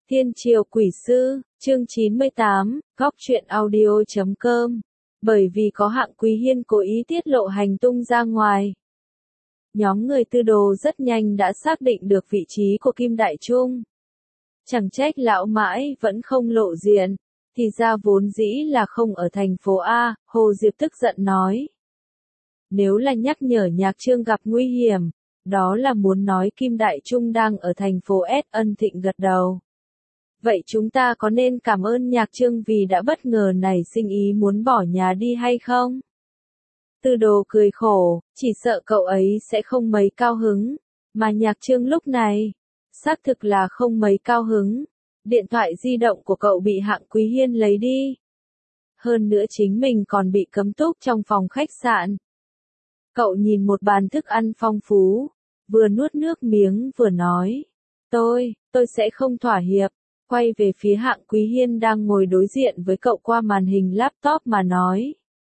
Thiên Triều Quỷ Sư, chương 98, góc truyện audio.com. Bởi vì có Hạng Quý Hiên cố ý tiết lộ hành tung ra ngoài. Nhóm người Tư Đồ rất nhanh đã xác định được vị trí của Kim Đại Trung. Chẳng trách lão mãi vẫn không lộ diện, thì ra vốn dĩ là không ở thành phố A, Hồ Diệp tức giận nói. Nếu là nhắc nhở Nhạc Trương gặp nguy hiểm, đó là muốn nói Kim Đại Trung đang ở thành phố S. Ân Thịnh gật đầu. Vậy chúng ta có nên cảm ơn Nhạc Trương vì đã bất ngờ nảy sinh ý muốn bỏ nhà đi hay không? Tư Đồ cười khổ, chỉ sợ cậu ấy sẽ không mấy cao hứng, mà Nhạc Trương lúc này, xác thực là không mấy cao hứng. Điện thoại di động của cậu bị Hạng Quý Hiên lấy đi. Hơn nữa chính mình còn bị cấm túc trong phòng khách sạn. Cậu nhìn một bàn thức ăn phong phú, vừa nuốt nước miếng vừa nói. Tôi sẽ không thỏa hiệp. Quay về phía Hạng Quý Hiên đang ngồi đối diện với cậu qua màn hình laptop mà nói.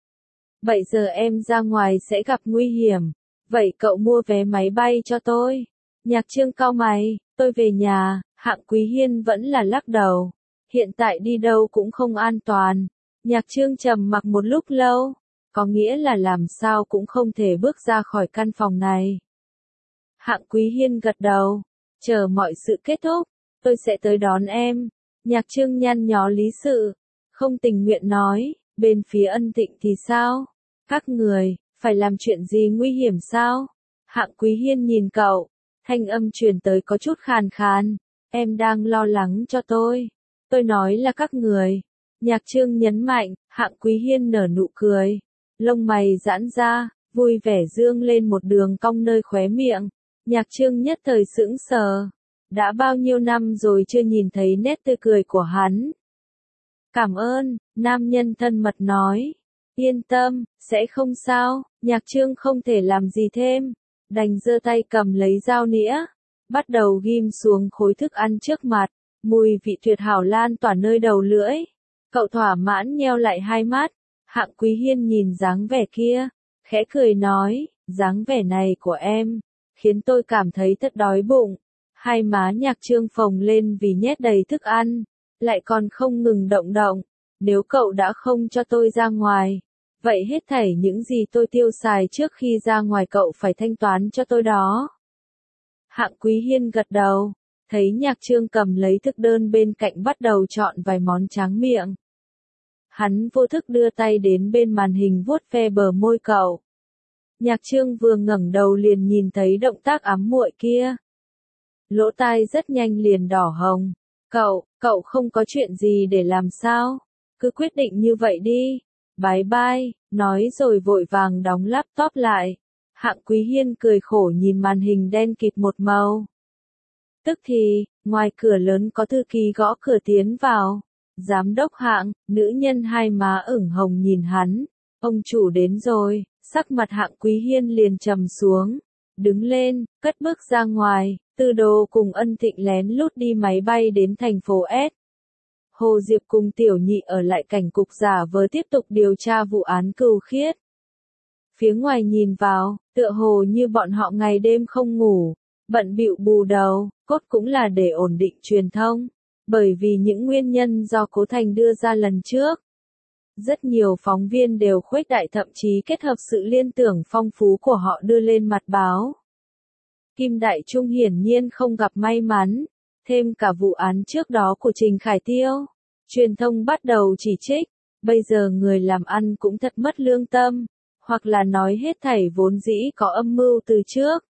Vậy giờ em ra ngoài sẽ gặp nguy hiểm. Vậy cậu mua vé máy bay cho tôi. Nhạc Trương cau mày, tôi về nhà. Hạng Quý Hiên vẫn là lắc đầu. Hiện tại đi đâu cũng không an toàn. Nhạc Trương trầm mặc một lúc lâu. Có nghĩa là làm sao cũng không thể bước ra khỏi căn phòng này. Hạng Quý Hiên gật đầu. Chờ mọi sự kết thúc, tôi sẽ tới đón em. Nhạc Trương nhăn nhó lý sự. Không tình nguyện nói, bên phía Ân Thịnh thì sao? Các người, phải làm chuyện gì nguy hiểm sao? Hạng Quý Hiên nhìn cậu. Thanh âm truyền tới có chút khàn khàn. Em đang lo lắng cho tôi. Tôi nói là các người. Nhạc Trương nhấn mạnh, Hạng Quý Hiên nở nụ cười. Lông mày giãn ra, vui vẻ dương lên một đường cong nơi khóe miệng. Nhạc Trương nhất thời sững sờ. Đã bao nhiêu năm rồi chưa nhìn thấy nét tươi cười của hắn. Cảm ơn, nam nhân thân mật nói. Yên tâm, sẽ không sao. Nhạc Trương không thể làm gì thêm. Đành giơ tay cầm lấy dao nĩa. Bắt đầu ghim xuống khối thức ăn trước mặt. Mùi vị tuyệt hảo lan tỏa nơi đầu lưỡi. Cậu thỏa mãn nheo lại hai mắt. Hạng Quý Hiên nhìn dáng vẻ kia. Khẽ cười nói, dáng vẻ này của em khiến tôi cảm thấy thật đói bụng. Hai má Nhạc Trương phồng lên vì nhét đầy thức ăn, lại còn không ngừng động động. Nếu cậu đã không cho tôi ra ngoài, vậy hết thảy những gì tôi tiêu xài trước khi ra ngoài cậu phải thanh toán cho tôi đó. Hạng Quý Hiên gật đầu, thấy Nhạc Trương cầm lấy thực đơn bên cạnh bắt đầu chọn vài món tráng miệng. Hắn vô thức đưa tay đến bên màn hình vuốt ve bờ môi cậu. Nhạc Trương vừa ngẩng đầu liền nhìn thấy động tác ám muội kia. Lỗ tai rất nhanh liền đỏ hồng. Cậu không có chuyện gì để làm sao? Cứ quyết định như vậy đi. Bye bye, nói rồi vội vàng đóng laptop lại. Hạng Quý Hiên cười khổ nhìn màn hình đen kịt một màu. Tức thì, ngoài cửa lớn có thư ký gõ cửa tiến vào. Giám đốc Hạng, nữ nhân hai má ửng hồng nhìn hắn. Ông chủ đến rồi, sắc mặt Hạng Quý Hiên liền trầm xuống. Đứng lên, cất bước ra ngoài. Tư Đồ cùng Ân Thịnh lén lút đi máy bay đến thành phố S. Hồ Diệp cùng Tiểu Nhị ở lại cảnh cục giả vờ tiếp tục điều tra vụ án Cửu Khiết. Phía ngoài nhìn vào, tựa hồ như bọn họ ngày đêm không ngủ, bận bịu bù đầu, cốt cũng là để ổn định truyền thông, bởi vì những nguyên nhân do Cố Thành đưa ra lần trước. Rất nhiều phóng viên đều khuếch đại thậm chí kết hợp sự liên tưởng phong phú của họ đưa lên mặt báo. Kim Đại Trung hiển nhiên không gặp may mắn, thêm cả vụ án trước đó của Trình Khải Tiêu. Truyền thông bắt đầu chỉ trích, bây giờ người làm ăn cũng thật mất lương tâm, hoặc là nói hết thảy vốn dĩ có âm mưu từ trước.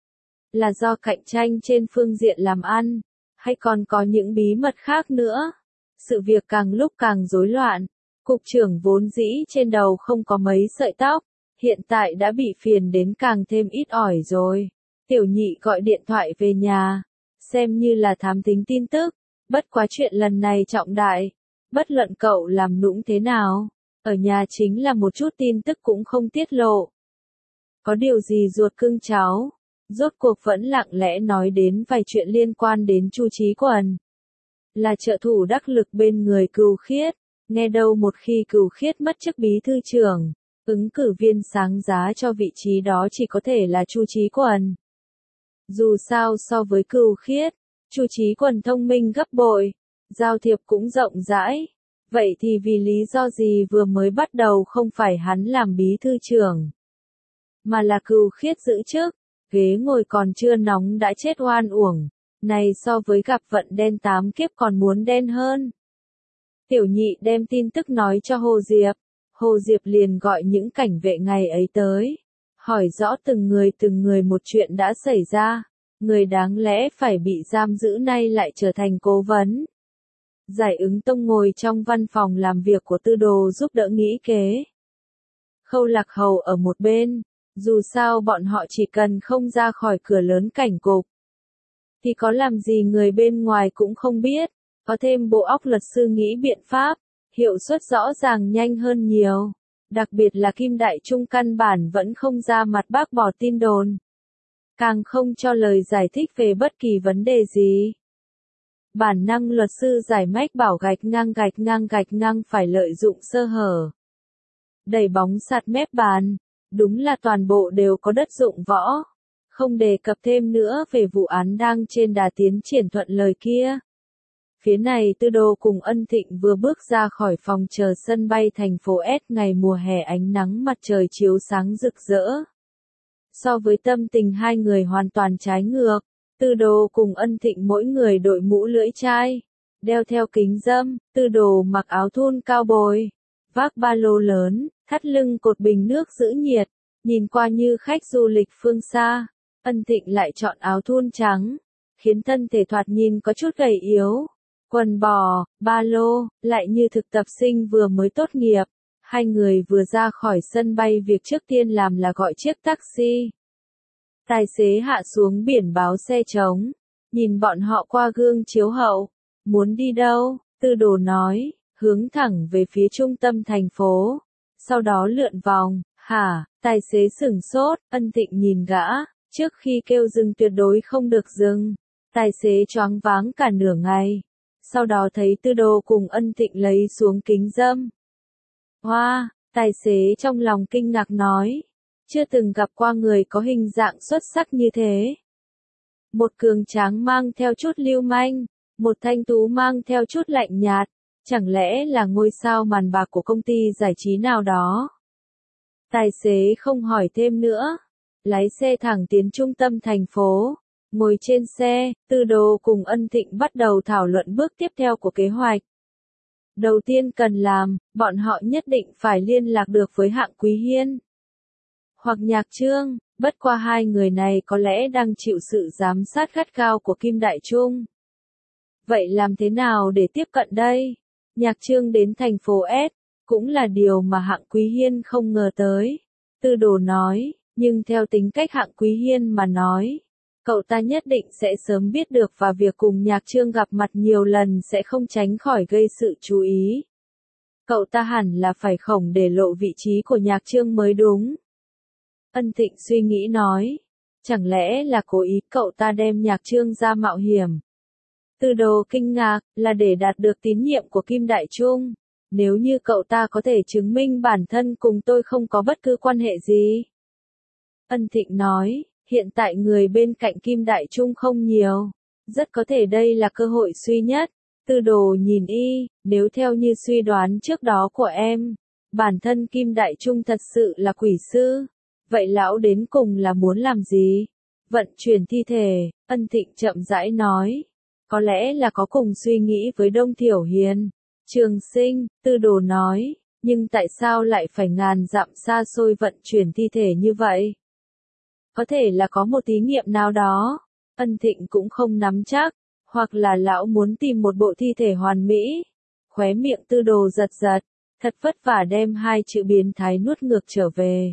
Là do cạnh tranh trên phương diện làm ăn, hay còn có những bí mật khác nữa. Sự việc càng lúc càng rối loạn, cục trưởng vốn dĩ trên đầu không có mấy sợi tóc, hiện tại đã bị phiền đến càng thêm ít ỏi rồi. Tiểu Nhị gọi điện thoại về nhà, xem như là thám thính tin tức, bất quá chuyện lần này trọng đại, bất luận cậu làm nũng thế nào, ở nhà chính là một chút tin tức cũng không tiết lộ. Có điều gì ruột cưng cháu, rốt cuộc vẫn lặng lẽ nói đến vài chuyện liên quan đến Chu Chí Quần. Là trợ thủ đắc lực bên người Cửu Khiết, nghe đâu một khi Cửu Khiết mất chức bí thư trưởng, ứng cử viên sáng giá cho vị trí đó chỉ có thể là Chu Chí Quần. Dù sao so với Cửu Khiết, Chu Chí Quần thông minh gấp bội, giao thiệp cũng rộng rãi. Vậy thì vì lý do gì vừa mới bắt đầu không phải hắn làm bí thư trưởng, mà là Cừu Khiết giữ chức, ghế ngồi còn chưa nóng đã chết oan uổng, này so với gặp vận đen 8 kiếp còn muốn đen hơn. Tiểu Nhị đem tin tức nói cho Hồ Diệp, Hồ Diệp liền gọi những cảnh vệ ngày ấy tới, hỏi rõ từng người một chuyện đã xảy ra, người đáng lẽ phải bị giam giữ nay lại trở thành cố vấn. Giải Ứng Tông ngồi trong văn phòng làm việc của Tư Đồ giúp đỡ nghĩ kế. Khâu Lạc Hầu ở một bên, dù sao bọn họ chỉ cần không ra khỏi cửa lớn cảnh cục, thì có làm gì người bên ngoài cũng không biết, có thêm bộ óc luật sư nghĩ biện pháp, hiệu suất rõ ràng nhanh hơn nhiều. Đặc biệt là Kim Đại Trung căn bản vẫn không ra mặt bác bỏ tin đồn, càng không cho lời giải thích về bất kỳ vấn đề gì. Bản năng luật sư giải mách bảo gạch ngang phải lợi dụng sơ hở. Đẩy bóng sạt mép bàn, đúng là toàn bộ đều có đất dụng võ. Không đề cập thêm nữa về vụ án đang trên đà tiến triển thuận lợi kia. Phía này Tư Đồ cùng Ân Thịnh vừa bước ra khỏi phòng chờ sân bay thành phố S ngày mùa hè ánh nắng mặt trời chiếu sáng rực rỡ. So với tâm tình hai người hoàn toàn trái ngược, Tư Đồ cùng Ân Thịnh mỗi người đội mũ lưỡi chai, đeo theo kính râm, Tư Đồ mặc áo thun cao bồi, vác ba lô lớn, thắt lưng cột bình nước giữ nhiệt, nhìn qua như khách du lịch phương xa. Ân Thịnh lại chọn áo thun trắng, khiến thân thể thoạt nhìn có chút gầy yếu. Quần bò, ba lô, lại như thực tập sinh vừa mới tốt nghiệp. Hai người vừa ra khỏi sân bay việc trước tiên làm là gọi chiếc taxi. Tài xế hạ xuống biển báo xe trống, nhìn bọn họ qua gương chiếu hậu. Muốn đi đâu? Tư Đồ nói, hướng thẳng về phía trung tâm thành phố. Sau đó lượn vòng, hả? Tài xế sửng sốt, Ân Thịnh nhìn gã, trước khi kêu dừng tuyệt đối không được dừng. Tài xế choáng váng cả nửa ngày. Sau đó thấy Tư Đồ cùng Ân Thịnh lấy xuống kính râm. Hoa, tài xế trong lòng kinh ngạc nói, chưa từng gặp qua người có hình dạng xuất sắc như thế. Một cường tráng mang theo chút lưu manh, một thanh tú mang theo chút lạnh nhạt, chẳng lẽ là ngôi sao màn bạc của công ty giải trí nào đó. Tài xế không hỏi thêm nữa, lái xe thẳng tiến trung tâm thành phố. Ngồi trên xe, Tư Đồ cùng Ân Thịnh bắt đầu thảo luận bước tiếp theo của kế hoạch. Đầu tiên cần làm, bọn họ nhất định phải liên lạc được với Hạng Quý Hiên hoặc Nhạc Trương, bất qua hai người này có lẽ đang chịu sự giám sát gắt gao của Kim Đại Trung. Vậy làm thế nào để tiếp cận đây? Nhạc Trương đến thành phố S, cũng là điều mà Hạng Quý Hiên không ngờ tới. Tư Đồ nói, nhưng theo tính cách Hạng Quý Hiên mà nói, cậu ta nhất định sẽ sớm biết được và việc cùng Nhạc Trương gặp mặt nhiều lần sẽ không tránh khỏi gây sự chú ý. Cậu ta hẳn là phải khổng để lộ vị trí của Nhạc Trương mới đúng. Ân Thịnh suy nghĩ nói, chẳng lẽ là cố ý cậu ta đem Nhạc Trương ra mạo hiểm. Tư Đồ kinh ngạc, là để đạt được tín nhiệm của Kim Đại Trung. Nếu như cậu ta có thể chứng minh bản thân cùng tôi không có bất cứ quan hệ gì. Ân Thịnh nói, hiện tại người bên cạnh Kim Đại Trung không nhiều, rất có thể đây là cơ hội duy nhất. Tư Đồ nhìn y, nếu theo như suy đoán trước đó của em, bản thân Kim Đại Trung thật sự là quỷ sư, vậy lão đến cùng là muốn làm gì? Vận chuyển thi thể, Ân Thịnh chậm rãi nói, có lẽ là có cùng suy nghĩ với Đông Thiểu Hiền. Trường Sinh, Tư Đồ nói, nhưng tại sao lại phải ngàn dặm xa xôi vận chuyển thi thể như vậy? Có thể là có một thí nghiệm nào đó, Ân Thịnh cũng không nắm chắc, hoặc là lão muốn tìm một bộ thi thể hoàn mỹ. Khóe miệng Tư Đồ giật giật, thật vất vả đem hai chữ biến thái nuốt ngược trở về.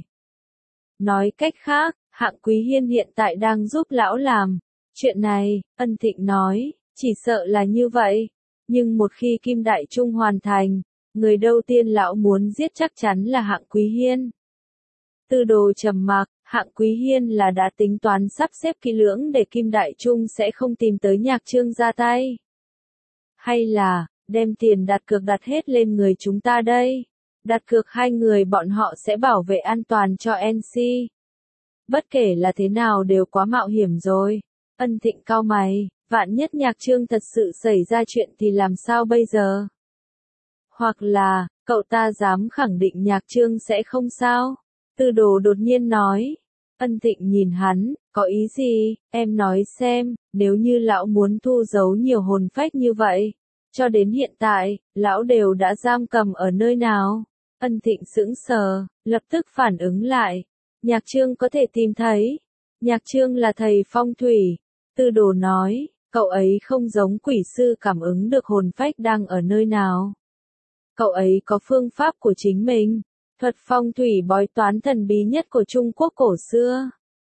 Nói cách khác, Hạng Quý Hiên hiện tại đang giúp lão làm chuyện này, Ân Thịnh nói, chỉ sợ là như vậy. Nhưng một khi Kim Đại Trung hoàn thành, người đầu tiên lão muốn giết chắc chắn là Hạng Quý Hiên. Tư Đồ trầm mặc, Hạng Quý Hiên là đã tính toán sắp xếp kỹ lưỡng để Kim Đại Trung sẽ không tìm tới Nhạc Trương ra tay. Hay là, đem tiền đặt cược đặt hết lên người chúng ta đây. Đặt cược hai người bọn họ sẽ bảo vệ an toàn cho NC. Bất kể là thế nào đều quá mạo hiểm rồi. Ân Thịnh cau mày, Vạn nhất Nhạc Trương thật sự xảy ra chuyện thì làm sao bây giờ? Hoặc là, cậu ta dám khẳng định Nhạc Trương sẽ không sao? Tư đồ đột nhiên nói. Ân Thịnh nhìn hắn, có ý gì, em nói xem, nếu như lão muốn thu giấu nhiều hồn phách như vậy, cho đến hiện tại, lão đều đã giam cầm ở nơi nào? Ân Thịnh sững sờ, lập tức phản ứng lại. Nhạc Trương có thể tìm thấy. Nhạc Trương là thầy phong thủy. Tư đồ nói, cậu ấy không giống quỷ sư cảm ứng được hồn phách đang ở nơi nào. Cậu ấy có phương pháp của chính mình. Thuật phong thủy bói toán thần bí nhất của Trung Quốc cổ xưa.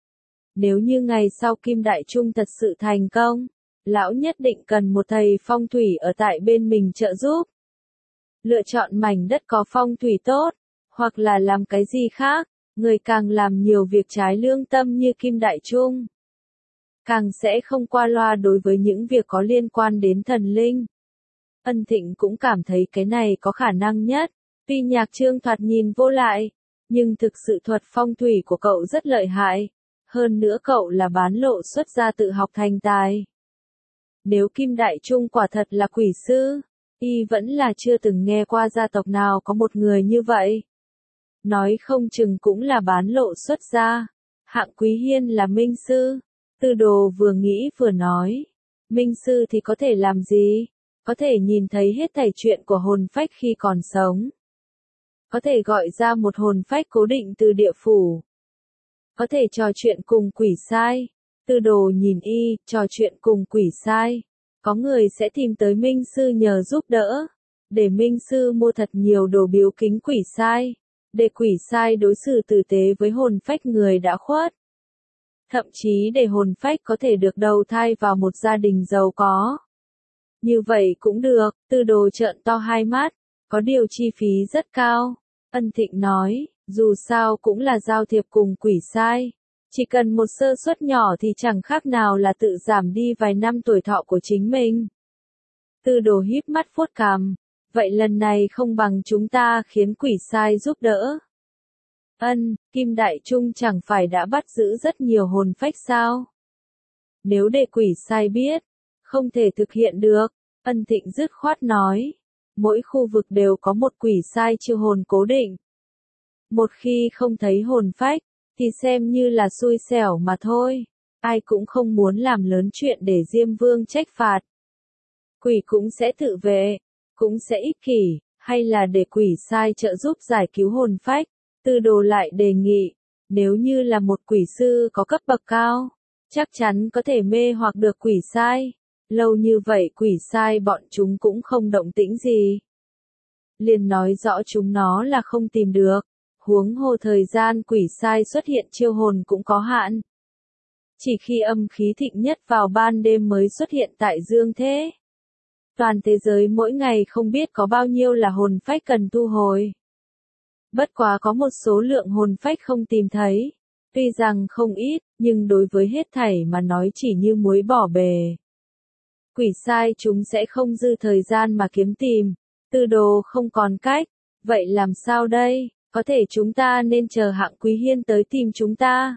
Nếu như ngày sau Kim Đại Trung thật sự thành công, lão nhất định cần một thầy phong thủy ở tại bên mình trợ giúp. Lựa chọn mảnh đất có phong thủy tốt, hoặc là làm cái gì khác, người càng làm nhiều việc trái lương tâm như Kim Đại Trung, càng sẽ không qua loa đối với những việc có liên quan đến thần linh. Ân Thịnh cũng cảm thấy cái này có khả năng nhất. Tuy Nhạc Trương thoạt nhìn vô lại, nhưng thực sự thuật phong thủy của cậu rất lợi hại. Hơn nữa cậu là bán lộ xuất gia tự học thành tài. Nếu Kim Đại Trung quả thật là quỷ sư, y vẫn là chưa từng nghe qua gia tộc nào có một người như vậy. Nói không chừng cũng là bán lộ xuất gia. Hạng Quý Hiên là minh sư. Tư đồ vừa nghĩ vừa nói. Minh sư thì có thể làm gì? Có thể nhìn thấy hết thảy chuyện của hồn phách khi còn sống. Có thể gọi ra một hồn phách cố định từ địa phủ. Có thể trò chuyện cùng quỷ sai. Tư đồ nhìn y, trò chuyện cùng quỷ sai. Có người sẽ tìm tới minh sư nhờ giúp đỡ. Để minh sư mua thật nhiều đồ biếu kính quỷ sai. Để quỷ sai đối xử tử tế với hồn phách người đã khuất. Thậm chí để hồn phách có thể được đầu thai vào một gia đình giàu có. Như vậy cũng được, tư đồ trợn to hai mắt. Có điều chi phí rất cao. Ân Thịnh nói, dù sao cũng là giao thiệp cùng quỷ sai. Chỉ cần một sơ suất nhỏ thì chẳng khác nào là tự giảm đi vài năm tuổi thọ của chính mình. Tư đồ híp mắt vuốt cằm. Vậy lần này không bằng chúng ta khiến quỷ sai giúp đỡ. Kim Đại Trung chẳng phải đã bắt giữ rất nhiều hồn phách sao? Nếu để quỷ sai biết, không thể thực hiện được. Ân Thịnh dứt khoát nói. Mỗi khu vực đều có một quỷ sai chiêu hồn cố định. Một khi không thấy hồn phách, thì xem như là xui xẻo mà thôi. Ai cũng không muốn làm lớn chuyện để Diêm Vương trách phạt. Quỷ cũng sẽ tự vệ, cũng sẽ ích kỷ, hay là để quỷ sai trợ giúp giải cứu hồn phách. Tư đồ lại đề nghị, nếu như là một quỷ sư có cấp bậc cao, chắc chắn có thể mê hoặc được quỷ sai. Lâu như vậy quỷ sai bọn chúng cũng không động tĩnh gì. Liền nói rõ chúng nó là không tìm được. Huống hồ thời gian quỷ sai xuất hiện chiêu hồn cũng có hạn. Chỉ khi âm khí thịnh nhất vào ban đêm mới xuất hiện tại dương thế. Toàn thế giới mỗi ngày không biết có bao nhiêu là hồn phách cần thu hồi. Bất quá có một số lượng hồn phách không tìm thấy. Tuy rằng không ít, nhưng đối với hết thảy mà nói chỉ như muối bỏ bề. Quỷ sai chúng sẽ không dư thời gian mà kiếm tìm. Tư đồ không còn cách. Vậy làm sao đây? Có thể chúng ta nên chờ Hạng Quý Hiên tới tìm chúng ta.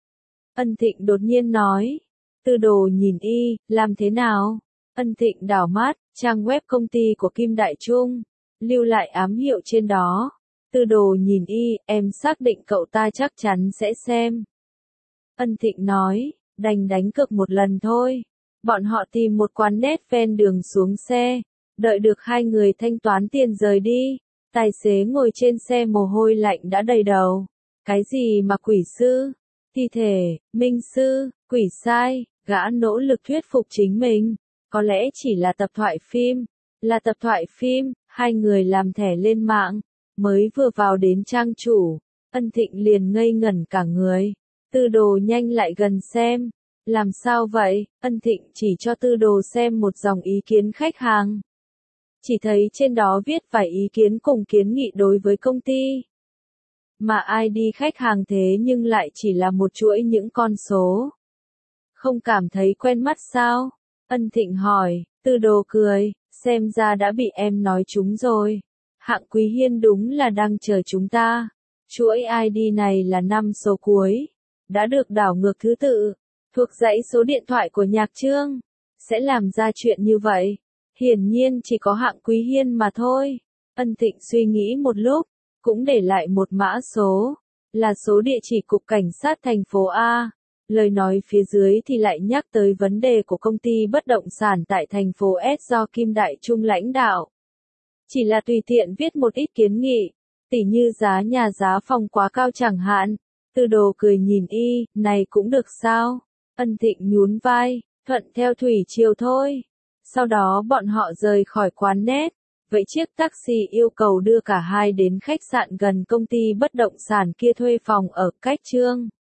Ân Thịnh đột nhiên nói. Tư đồ nhìn y, làm thế nào? Ân Thịnh đảo mắt, trang web công ty của Kim Đại Trung. Lưu lại ám hiệu trên đó. Tư đồ nhìn y, em xác định cậu ta chắc chắn sẽ xem. Ân Thịnh nói, đành đánh cược một lần thôi. Bọn họ tìm một quán net ven đường xuống xe. Đợi được hai người thanh toán tiền rời đi. Tài xế ngồi trên xe mồ hôi lạnh đã đầy đầu. Cái gì mà quỷ sư? Thi thể, minh sư, quỷ sai, gã nỗ lực thuyết phục chính mình. Có lẽ chỉ là tập thoại phim. Là tập thoại phim, hai người làm thẻ lên mạng. Mới vừa vào đến trang chủ. Ân Thịnh liền ngây ngẩn cả người. Tư đồ nhanh lại gần xem. Làm sao vậy? Ân Thịnh chỉ cho tư đồ xem một dòng ý kiến khách hàng. Chỉ thấy trên đó viết vài ý kiến cùng kiến nghị đối với công ty. Mà ID khách hàng thế nhưng lại chỉ là một chuỗi những con số. Không cảm thấy quen mắt sao? Ân Thịnh hỏi, tư đồ cười, xem ra đã bị em nói trúng rồi. Hạng Quý Hiên đúng là đang chờ chúng ta. Chuỗi ID này là 5 số cuối. Đã được đảo ngược thứ tự. Thuộc dãy số điện thoại của Nhạc Trương. sẽ làm ra chuyện như vậy? Hiển nhiên chỉ có Hạng Quý Hiên mà thôi. Ân Thịnh suy nghĩ một lúc, cũng để lại một mã số, là số địa chỉ cục cảnh sát thành phố A. Lời nói phía dưới thì lại nhắc tới vấn đề của công ty bất động sản tại thành phố S do Kim Đại Trung lãnh đạo. Chỉ là tùy tiện viết một ít kiến nghị, tỉ như giá nhà giá phòng quá cao chẳng hạn. Tư Đồ cười nhìn y, này cũng được sao? Ân Thịnh nhún vai, thuận theo thủy triều thôi. Sau đó bọn họ rời khỏi quán net. Vậy chiếc taxi yêu cầu đưa cả hai đến khách sạn gần công ty bất động sản kia thuê phòng ở cách Trương